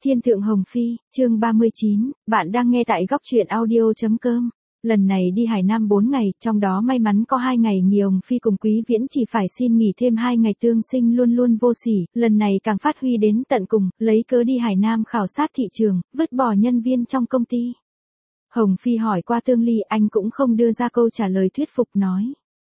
Thiên thượng Hồng Phi, chương 39, bạn đang nghe tại góc truyện audio.com. Lần này đi Hải Nam 4 ngày, trong đó may mắn có 2 ngày nghỉ. Hồng Phi cùng Quý Viễn chỉ phải xin nghỉ thêm 2 ngày. Tương Sinh luôn luôn vô sỉ, lần này càng phát huy đến tận cùng, lấy cớ đi Hải Nam khảo sát thị trường, vứt bỏ nhân viên trong công ty. Hồng Phi hỏi qua Tương Ly, anh cũng không đưa ra câu trả lời thuyết phục, nói.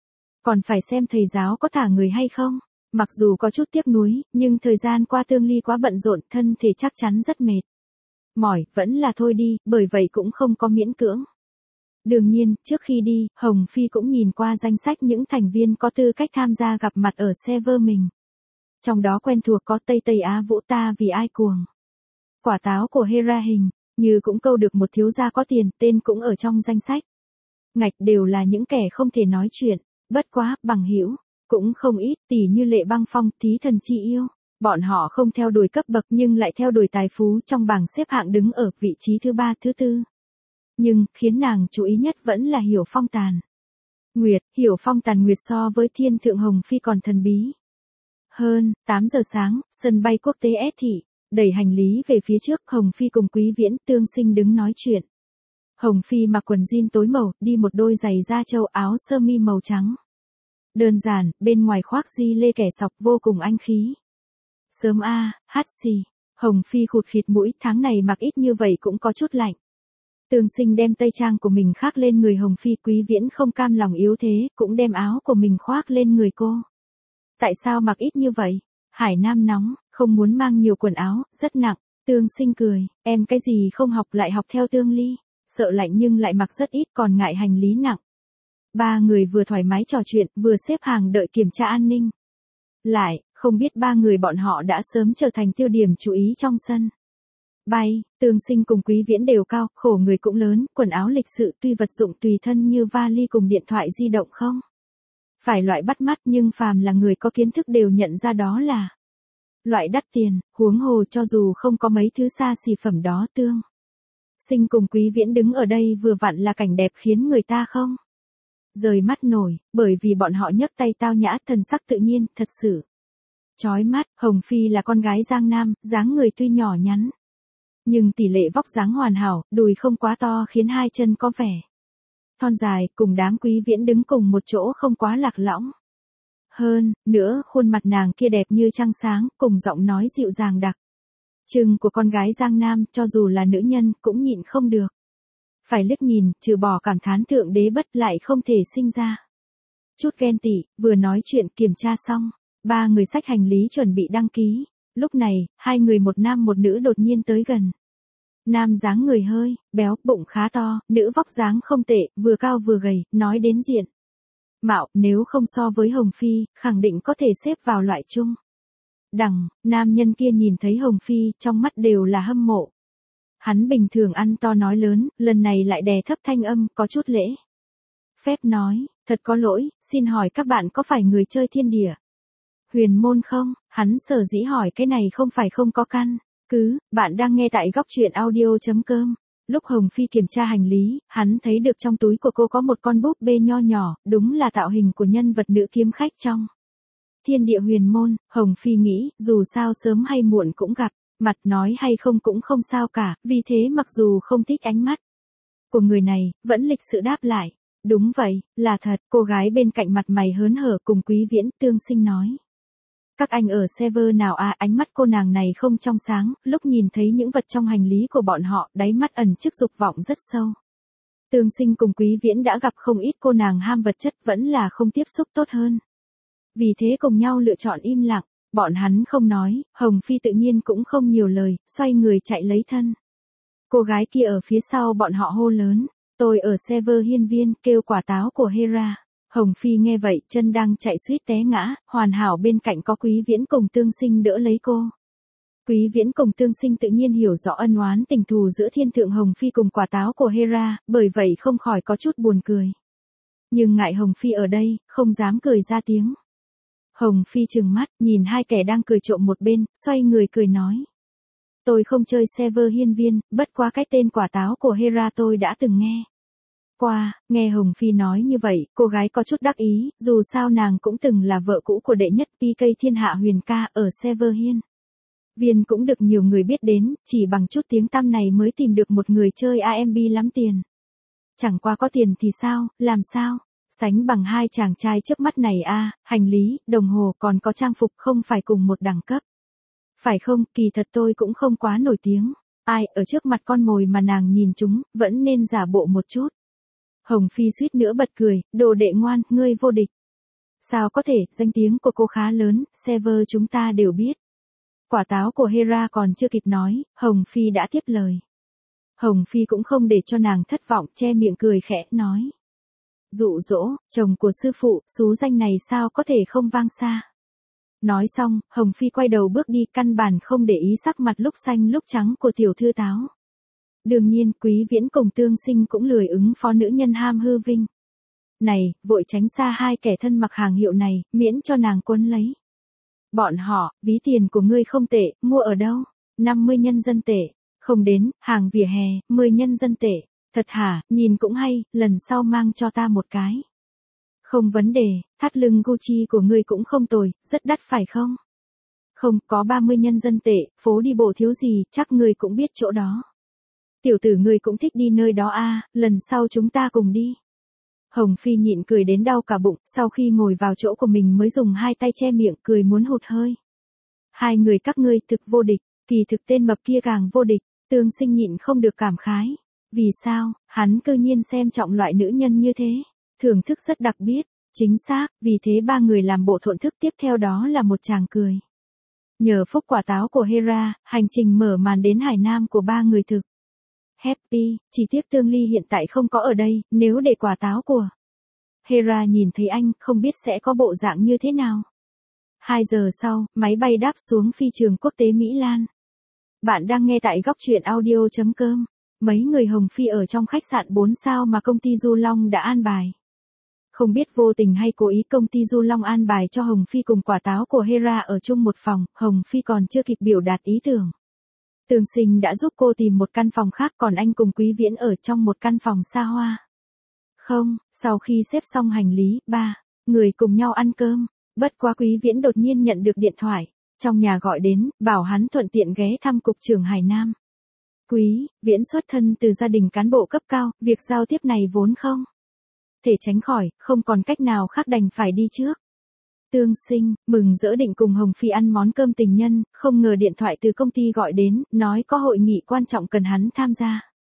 Còn phải xem thầy giáo có thả người hay không. Mặc dù có chút tiếc nuối, nhưng thời gian qua Tương Ly quá bận rộn, thân thể chắc chắn rất mệt. Mỏi, vẫn là thôi đi, bởi vậy cũng không có miễn cưỡng. Đương nhiên, trước khi đi, Hồng Phi cũng nhìn qua danh sách những thành viên có tư cách tham gia gặp mặt ở server mình. Trong đó quen thuộc có Tây Tây Á Vũ Ta Vì Ai Cuồng. Quả Táo của Hera Hình, như cũng câu được một thiếu gia có tiền, tên cũng ở trong danh sách. Ngạch đều là những kẻ không thể nói chuyện, bất quá, bằng hữu cũng không ít, tỉ như Lệ Băng Phong, Thí Thần Chi Yêu. Bọn họ không theo đuổi cấp bậc nhưng lại theo đuổi tài phú, trong bảng xếp hạng đứng ở vị trí thứ 3, thứ 4. Nhưng, khiến nàng chú ý nhất vẫn là Hiểu Phong Tàn. Nguyệt, Hiểu Phong Tàn Nguyệt so với Thiên thượng Hồng Phi còn thần bí. Hơn, 8 giờ sáng, sân bay quốc tế S Thị, đẩy hành lý về phía trước, Hồng Phi cùng Quý Viễn, Tương Sinh đứng nói chuyện. Hồng Phi mặc quần jean tối màu, đi một đôi giày da trâu, áo sơ mi màu trắng. Đơn giản, bên ngoài khoác di lê kẻ sọc, vô cùng anh khí. Sớm hát xì. Hồng Phi khụt khịt mũi, tháng này mặc ít như vậy cũng có chút lạnh. Tương Sinh đem tây trang của mình khoác lên người Hồng Phi. Quý Viễn không cam lòng yếu thế, cũng đem áo của mình khoác lên người cô. Tại sao mặc ít như vậy? Hải Nam nóng, không muốn mang nhiều quần áo, rất nặng. Tương Sinh cười, em cái gì không học lại học theo Tương Ly. Sợ lạnh nhưng lại mặc rất ít, còn ngại hành lý nặng. Ba người vừa thoải mái trò chuyện, vừa xếp hàng đợi kiểm tra an ninh. Lại, không biết ba người bọn họ đã sớm trở thành tiêu điểm chú ý trong sân. Bay, Tương Sinh cùng Quý Viễn đều cao, khổ người cũng lớn, quần áo lịch sự, tuy vật dụng tùy thân như vali cùng điện thoại di động không phải loại bắt mắt, nhưng phàm là người có kiến thức đều nhận ra đó là loại đắt tiền, huống hồ cho dù không có mấy thứ xa xỉ phẩm đó. Tương Sinh cùng Quý Viễn đứng ở đây vừa vặn là cảnh đẹp khiến người ta không rời mắt nổi, bởi vì bọn họ nhấc tay tao nhã, thần sắc tự nhiên, thật sự chói mắt. Hồng Phi là con gái Giang Nam, dáng người tuy nhỏ nhắn, nhưng tỷ lệ vóc dáng hoàn hảo, đùi không quá to khiến hai chân có vẻ thon dài, cùng đám Quý Viễn đứng cùng một chỗ không quá lạc lõng. Hơn nữa, khuôn mặt nàng kia đẹp như trăng sáng, cùng giọng nói dịu dàng đặc trưng của con gái Giang Nam, cho dù là nữ nhân cũng nhịn không được phải liếc nhìn, trừ bỏ cảm thán thượng đế bất lại không thể sinh ra chút ghen tị. Vừa nói chuyện kiểm tra xong, ba người xách hành lý chuẩn bị đăng ký. Lúc này, hai người một nam một nữ đột nhiên tới gần. Nam dáng người hơi béo, bụng khá to, nữ vóc dáng không tệ, vừa cao vừa gầy, nói đến diện mạo, nếu không so với Hồng Phi, khẳng định có thể xếp vào loại chung. Đằng, nam nhân kia nhìn thấy Hồng Phi, trong mắt đều là hâm mộ. Hắn bình thường ăn to nói lớn, lần này lại đè thấp thanh âm, có chút lễ phép nói, thật có lỗi, xin hỏi các bạn có phải người chơi Thiên Địa Huyền Môn không? Hắn sở dĩ hỏi cái này không phải không có căn cứ, bạn đang nghe tại góc truyện audio.com. Lúc Hồng Phi kiểm tra hành lý, hắn thấy được trong túi của cô có một con búp bê nho nhỏ, đúng là tạo hình của nhân vật nữ kiếm khách trong Thiên Địa Huyền Môn. Hồng Phi nghĩ, dù sao sớm hay muộn cũng gặp mặt, nói hay không cũng không sao cả, vì thế mặc dù không thích ánh mắt của người này, vẫn lịch sự đáp lại. Đúng vậy, là thật. Cô gái bên cạnh mặt mày hớn hở cùng Quý Viễn. Tương Sinh nói. Các anh ở server nào à? Ánh mắt cô nàng này không trong sáng, lúc nhìn thấy những vật trong hành lý của bọn họ, đáy mắt ẩn chứa dục vọng rất sâu. Tương Sinh cùng Quý Viễn đã gặp không ít cô nàng ham vật chất, vẫn là không tiếp xúc tốt hơn. Vì thế cùng nhau lựa chọn im lặng, bọn hắn không nói, Hồng Phi tự nhiên cũng không nhiều lời, xoay người chạy lấy thân. Cô gái kia ở phía sau bọn họ hô lớn, tôi ở server Hiên Viên, kêu Quả Táo của Hera. Hồng Phi nghe vậy, chân đang chạy suýt té ngã, hoàn hảo bên cạnh có Quý Viễn cùng Tương Sinh đỡ lấy cô. Quý Viễn cùng Tương Sinh tự nhiên hiểu rõ ân oán tình thù giữa Thiên thượng Hồng Phi cùng Quả Táo của Hera, bởi vậy không khỏi có chút buồn cười. Nhưng ngại Hồng Phi ở đây, không dám cười ra tiếng. Hồng Phi trừng mắt, nhìn hai kẻ đang cười trộm một bên, xoay người cười nói. Tôi không chơi server Hiên Viên, bất quá cái tên Quả Táo của Hera tôi đã từng nghe qua. Nghe Hồng Phi nói như vậy, cô gái có chút đắc ý, dù sao nàng cũng từng là vợ cũ của đệ nhất PK thiên hạ Huyền ca ở server Hiên Viên cũng được nhiều người biết đến, chỉ bằng chút tiếng tăm này mới tìm được một người chơi AMB lắm tiền. Chẳng qua có tiền thì sao, làm sao? Sánh bằng hai chàng trai trước mắt này hành lý, đồng hồ còn có trang phục không phải cùng một đẳng cấp. Phải không, kỳ thật tôi cũng không quá nổi tiếng. Ai ở trước mặt con mồi mà nàng nhìn chúng, vẫn nên giả bộ một chút. Hồng Phi suýt nữa bật cười, đồ đệ ngoan, ngươi vô địch. Sao có thể, danh tiếng của cô khá lớn, server chúng ta đều biết. Quả táo của Hera còn chưa kịp nói, Hồng Phi đã tiếp lời. Hồng Phi cũng không để cho nàng thất vọng, che miệng cười khẽ, nói. Dụ dỗ, chồng của sư phụ, xú danh này sao có thể không vang xa. Nói xong, Hồng Phi quay đầu bước đi, căn bản không để ý sắc mặt lúc xanh lúc trắng của tiểu thư táo. Đương nhiên, Quý Viễn cùng Tương Sinh cũng lười ứng phó nữ nhân ham hư vinh. Này, vội tránh xa hai kẻ thân mặc hàng hiệu này, miễn cho nàng quấn lấy. Bọn họ, ví tiền của ngươi không tệ, mua ở đâu? 50 nhân dân tệ. Không đến, hàng vỉa hè, 10 nhân dân tệ. Thật hả, nhìn cũng hay, lần sau mang cho ta một cái. Không vấn đề, thắt lưng Gucci của ngươi cũng không tồi, rất đắt phải không? Không, có 30 nhân dân tệ, phố đi bộ thiếu gì, chắc ngươi cũng biết chỗ đó. Tiểu tử ngươi cũng thích đi nơi đó lần sau chúng ta cùng đi. Hồng Phi nhịn cười đến đau cả bụng, sau khi ngồi vào chỗ của mình mới dùng hai tay che miệng, cười muốn hụt hơi. Hai người các ngươi thực vô địch, kỳ thực tên mập kia càng vô địch, Tương Sinh nhịn không được cảm khái. Vì sao, hắn cơ nhiên xem trọng loại nữ nhân như thế, thưởng thức rất đặc biệt, chính xác, vì thế ba người làm bộ thổn thức, tiếp theo đó là một tràng cười. Nhờ phúc quả táo của Hera, hành trình mở màn đến Hải Nam của ba người thực happy, chỉ tiếc Tương Ly hiện tại không có ở đây, nếu để quả táo của Hera nhìn thấy anh, không biết sẽ có bộ dạng như thế nào. 2 giờ sau, máy bay đáp xuống phi trường quốc tế Mỹ Lan. Bạn đang nghe tại góc truyện audio.com. Mấy người Hồng Phi ở trong khách sạn 4 sao mà công ty Du Long đã an bài. Không biết vô tình hay cố ý, công ty Du Long an bài cho Hồng Phi cùng quả táo của Hera ở chung một phòng, Hồng Phi còn chưa kịp biểu đạt ý tưởng. Tương Sinh đã giúp cô tìm một căn phòng khác, còn anh cùng Quý Viễn ở trong một căn phòng xa hoa. Không, sau khi xếp xong hành lý, ba người cùng nhau ăn cơm, bất quá Quý Viễn đột nhiên nhận được điện thoại, trong nhà gọi đến, bảo hắn thuận tiện ghé thăm cục trưởng Hải Nam. Quý Viễn xuất thân từ gia đình cán bộ cấp cao, việc giao tiếp này vốn không thể tránh khỏi, không còn cách nào khác đành phải đi trước. Tương Sinh mừng rỡ định cùng Hồng Phi ăn món cơm tình nhân, không ngờ điện thoại từ công ty gọi đến, nói có hội nghị quan trọng cần hắn tham gia.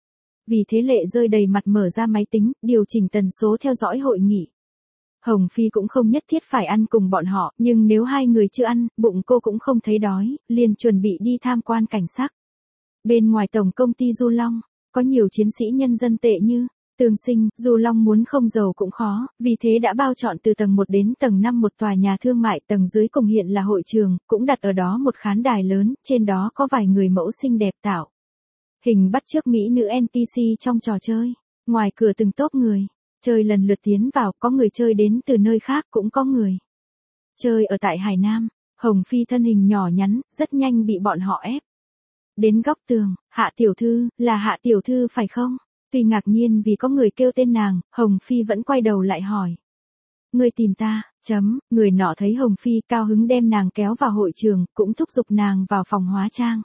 Vì thế lệ rơi đầy mặt, mở ra máy tính, điều chỉnh tần số theo dõi hội nghị. Hồng Phi cũng không nhất thiết phải ăn cùng bọn họ, nhưng nếu hai người chưa ăn, bụng cô cũng không thấy đói, liền chuẩn bị đi tham quan cảnh sắc. Bên ngoài tổng công ty Du Long, có nhiều chiến sĩ nhân dân tệ như Tương Sinh. Du Long muốn không giàu cũng khó, vì thế đã bao trọn từ tầng 1 đến tầng 5 một tòa nhà thương mại, tầng dưới cùng hiện là hội trường, cũng đặt ở đó một khán đài lớn, trên đó có vài người mẫu xinh đẹp tạo hình bắt chước mỹ nữ NPC trong trò chơi. Ngoài cửa từng tốp người chơi lần lượt tiến vào, có người chơi đến từ nơi khác, cũng có người chơi ở tại Hải Nam. Hồng Phi thân hình nhỏ nhắn, rất nhanh bị bọn họ ép đến góc tường. Hạ tiểu thư, là Hạ tiểu thư phải không? Tuy ngạc nhiên vì có người kêu tên nàng, Hồng Phi vẫn quay đầu lại hỏi. Người tìm ta, người nọ thấy Hồng Phi cao hứng đem nàng kéo vào hội trường, cũng thúc giục nàng vào phòng hóa trang.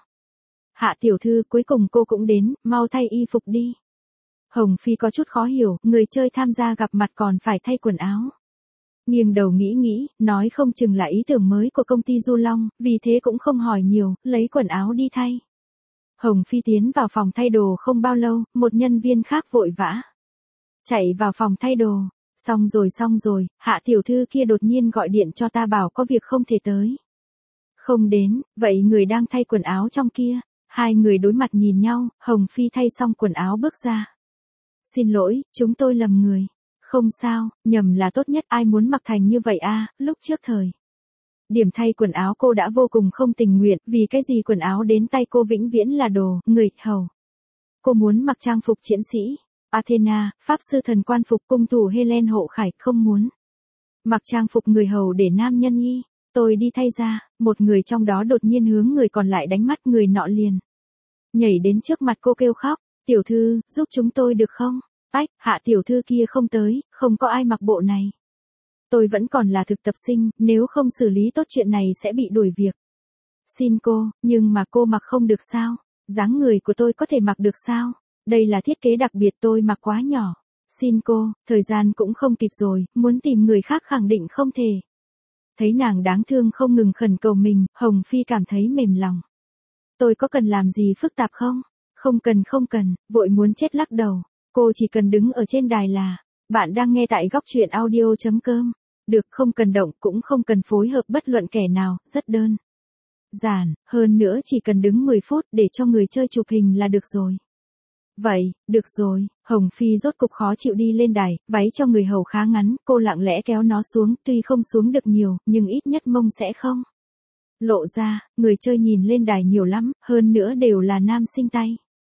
Hạ tiểu thư, cuối cùng cô cũng đến, mau thay y phục đi. Hồng Phi có chút khó hiểu, người chơi tham gia gặp mặt còn phải thay quần áo. Nghiêng đầu nghĩ, nói không chừng là ý tưởng mới của công ty Du Long, vì thế cũng không hỏi nhiều, lấy quần áo đi thay. Hồng Phi tiến vào phòng thay đồ không bao lâu, một nhân viên khác vội vã chạy vào phòng thay đồ. Xong rồi, Hạ tiểu thư kia đột nhiên gọi điện cho ta bảo có việc không thể tới. Không đến, vậy người đang thay quần áo trong kia. Hai người đối mặt nhìn nhau, Hồng Phi thay xong quần áo bước ra. Xin lỗi, chúng tôi lầm người. Không sao, nhầm là tốt nhất, ai muốn mặc thành như vậy lúc trước thời điểm thay quần áo cô đã vô cùng không tình nguyện, vì cái gì quần áo đến tay cô vĩnh viễn là đồ, người, hầu. Cô muốn mặc trang phục chiến sĩ, Athena, pháp sư thần quan phục cung thủ Helen hộ khải, không muốn mặc trang phục người hầu để nam nhân y. Tôi đi thay ra, một người trong đó đột nhiên hướng người còn lại đánh mắt, người nọ liền nhảy đến trước mặt cô kêu khóc, tiểu thư, giúp chúng tôi được không? Ách, Hạ tiểu thư kia không tới, không có ai mặc bộ này. Tôi vẫn còn là thực tập sinh, nếu không xử lý tốt chuyện này sẽ bị đuổi việc. Xin cô, nhưng mà cô mặc không được sao? Dáng người của tôi có thể mặc được sao? Đây là thiết kế đặc biệt tôi mặc quá nhỏ. Xin cô, thời gian cũng không kịp rồi, muốn tìm người khác khẳng định không thể. Thấy nàng đáng thương không ngừng khẩn cầu mình, Hồng Phi cảm thấy mềm lòng. Tôi có cần làm gì phức tạp không? Không cần, vội muốn chết lắc đầu. Cô chỉ cần đứng ở trên đài là, bạn đang nghe tại góc truyện audio.com. Được, không cần động cũng không cần phối hợp bất luận kẻ nào, rất đơn giản, hơn nữa chỉ cần đứng 10 phút để cho người chơi chụp hình là được rồi. Vậy, được rồi, Hồng Phi rốt cục khó chịu đi lên đài, váy cho người hầu khá ngắn, cô lặng lẽ kéo nó xuống, tuy không xuống được nhiều, nhưng ít nhất mông sẽ không lộ ra, người chơi nhìn lên đài nhiều lắm, hơn nữa đều là nam sinh tay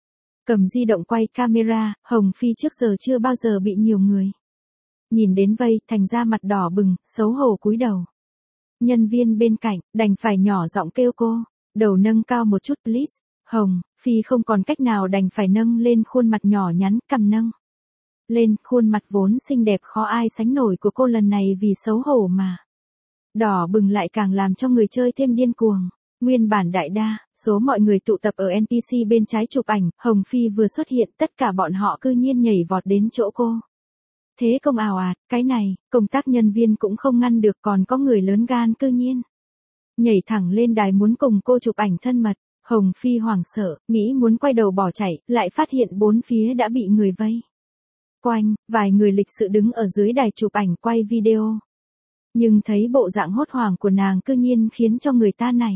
cầm di động quay camera, Hồng Phi trước giờ chưa bao giờ bị nhiều người nhìn đến vây, thành ra mặt đỏ bừng, xấu hổ cúi đầu. Nhân viên bên cạnh, đành phải nhỏ giọng kêu cô, đầu nâng cao một chút please. Hồng Phi không còn cách nào đành phải nâng lên khuôn mặt nhỏ nhắn, cằm nâng lên, khuôn mặt vốn xinh đẹp khó ai sánh nổi của cô lần này vì xấu hổ mà đỏ bừng lại càng làm cho người chơi thêm điên cuồng. Nguyên bản đại đa số mọi người tụ tập ở NPC bên trái chụp ảnh, Hồng Phi vừa xuất hiện tất cả bọn họ cư nhiên nhảy vọt đến chỗ cô. Thế công ào ạt, cái này, công tác nhân viên cũng không ngăn được, còn có người lớn gan cư nhiên nhảy thẳng lên đài muốn cùng cô chụp ảnh thân mật. Hồng Phi hoảng sợ, nghĩ muốn quay đầu bỏ chạy, lại phát hiện bốn phía đã bị người vây quanh, vài người lịch sự đứng ở dưới đài chụp ảnh quay video. Nhưng thấy bộ dạng hốt hoảng của nàng cư nhiên khiến cho người ta này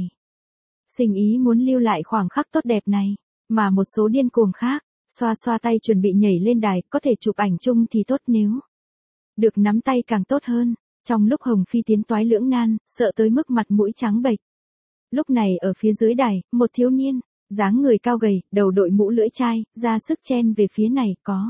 sinh ý muốn lưu lại khoảng khắc tốt đẹp này, mà một số điên cuồng khác, xoa xoa tay chuẩn bị nhảy lên đài, có thể chụp ảnh chung thì tốt, nếu được nắm tay càng tốt hơn. Trong lúc Hồng Phi tiến toái lưỡng nan, sợ tới mức mặt mũi trắng bệch. Lúc này ở phía dưới đài, một thiếu niên, dáng người cao gầy, đầu đội mũ lưỡi chai, ra sức chen về phía này, có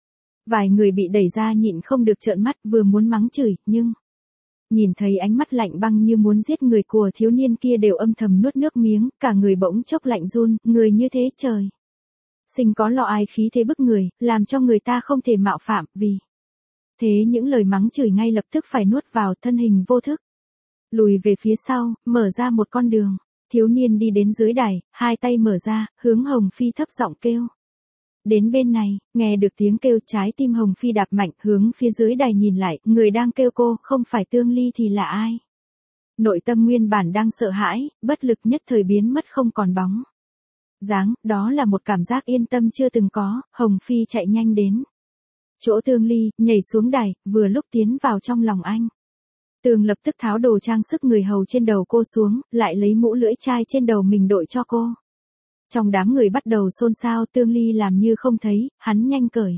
vài người bị đẩy ra nhịn không được trợn mắt, vừa muốn mắng chửi, nhưng nhìn thấy ánh mắt lạnh băng như muốn giết người của thiếu niên kia đều âm thầm nuốt nước miếng, cả người bỗng chốc lạnh run, người như thế trời sinh có lọ ai khí thế bức người, làm cho người ta không thể mạo phạm, vì thế những lời mắng chửi ngay lập tức phải nuốt vào, thân hình vô thức lùi về phía sau, mở ra một con đường. Thiếu niên đi đến dưới đài, hai tay mở ra, hướng Hồng Phi thấp giọng kêu. Đến bên này, nghe được tiếng kêu, trái tim Hồng Phi đạp mạnh, hướng phía dưới đài nhìn lại, người đang kêu cô, không phải Tương Ly thì là ai? Nội tâm nguyên bản đang sợ hãi, bất lực nhất thời biến mất không còn bóng dáng, đó là một cảm giác yên tâm chưa từng có. Hồng Phi chạy nhanh đến chỗ Tương Ly, nhảy xuống đài, vừa lúc tiến vào trong lòng anh. Tường lập tức tháo đồ trang sức người hầu trên đầu cô xuống, lại lấy mũ lưỡi chai trên đầu mình đội cho cô. Trong đám người bắt đầu xôn xao, Tương Ly làm như không thấy, hắn nhanh cởi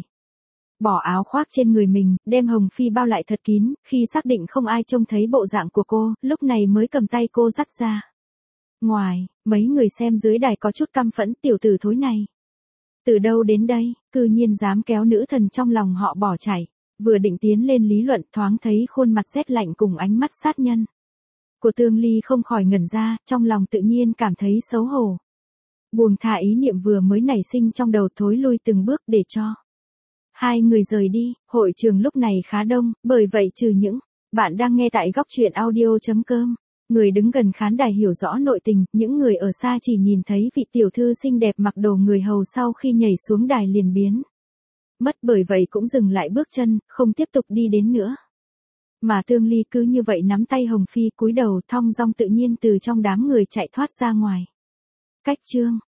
bỏ áo khoác trên người mình, đem Hồng Phi bao lại thật kín, khi xác định không ai trông thấy bộ dạng của cô, lúc này mới cầm tay cô dắt ra ngoài. Mấy người xem dưới đài có chút căm phẫn, tiểu tử thối này từ đâu đến đây, cư nhiên dám kéo nữ thần trong lòng họ bỏ chạy. Vừa định tiến lên lý luận, thoáng thấy khuôn mặt rét lạnh cùng ánh mắt sát nhân của Tương Ly không khỏi ngẩn ra, trong lòng tự nhiên cảm thấy xấu hổ. Buông thả ý niệm vừa mới nảy sinh trong đầu, thối lui từng bước để cho hai người rời đi. Hội trường lúc này khá đông, bởi vậy trừ những bạn đang nghe tại góc truyện audio.com, người đứng gần khán đài hiểu rõ nội tình, những người ở xa chỉ nhìn thấy vị tiểu thư xinh đẹp mặc đồ người hầu sau khi nhảy xuống đài liền biến mất, bởi vậy cũng dừng lại bước chân, không tiếp tục đi đến nữa. Mà Tương Ly cứ như vậy nắm tay Hồng Phi, cúi đầu thong dong tự nhiên từ trong đám người chạy thoát ra ngoài. Cách chương